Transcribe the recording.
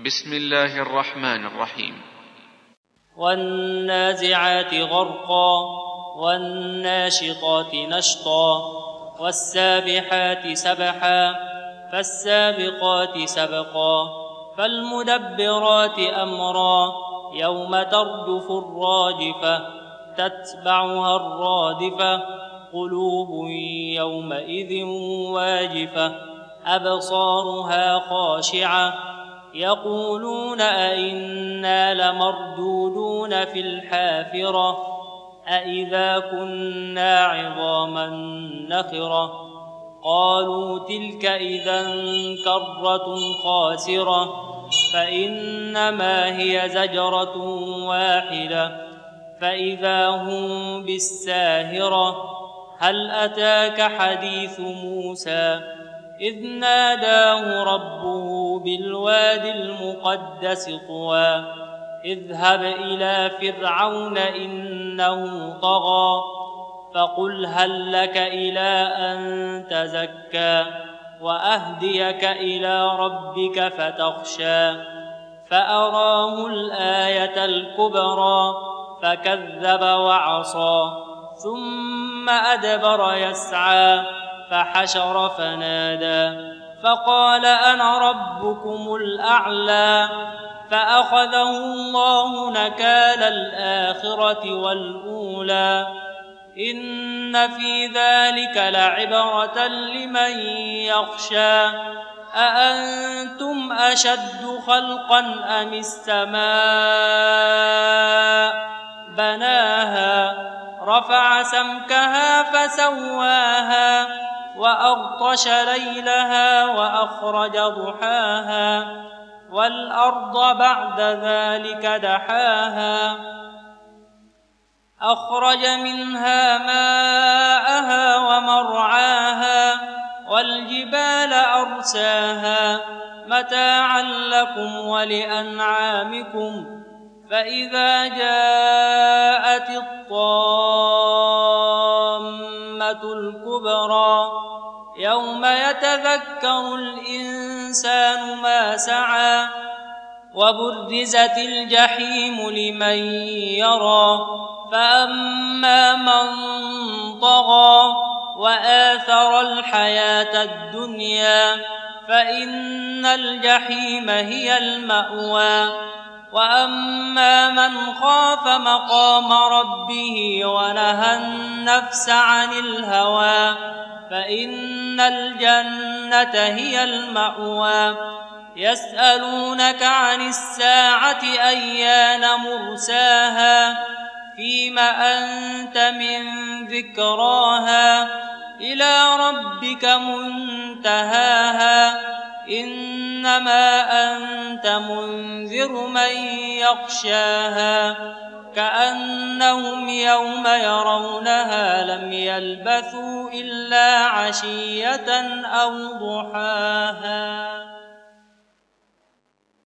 بسم الله الرحمن الرحيم. والنازعات غرقا والناشطات نشطا والسابحات سبحا فالسابقات سبقا فالمدبرات أمرا يوم ترجف الراجفة تتبعها الرادفة قلوب يومئذ واجفة أبصارها خاشعة يقولون أئنا لمردودون في الحافرة أئذا كنا عظاما نخرة قالوا تلك إذا كرة خاسرة فإنما هي زجرة واحدة فإذا هم بالساهرة هل أتاك حديث موسى إذ ناداه ربه بالوادي المقدس طوى اذهب إلى فرعون إنه طغى فقل هل لك إلى أن تزكى وأهديك إلى ربك فتخشى فأراه الآية الكبرى فكذب وعصى ثم أدبر يسعى فحشر فنادى فقال أنا ربكم الأعلى فأخذه الله نكال الآخرة والأولى إن في ذلك لعبرة لمن يخشى أأنتم أشد خلقا أم السماء بناها رفع سمكها فسواها وأغطش ليلها وأخرج ضحاها والأرض بعد ذلك دحاها أخرج منها ماءها ومرعاها والجبال أرساها متاعا لكم ولأنعامكم فإذا جاءت الطامة الكبرى يوم يتذكر الإنسان ما سعى وبرزت الجحيم لمن يرى فأما من طغى وآثر الحياة الدنيا فإن الجحيم هي المأوى وأما من خاف مقام ربه ونهى النفس عن الهوى فإن الجنة هي المأوى يسألونك عن الساعة أيان مرساها فيم أنت من ذكراها إلى ربك منتهاها إنما أنت منذر من يخشاها كأنهم يوم يرونها لم يلبثوا إلا عشية أو ضحاها.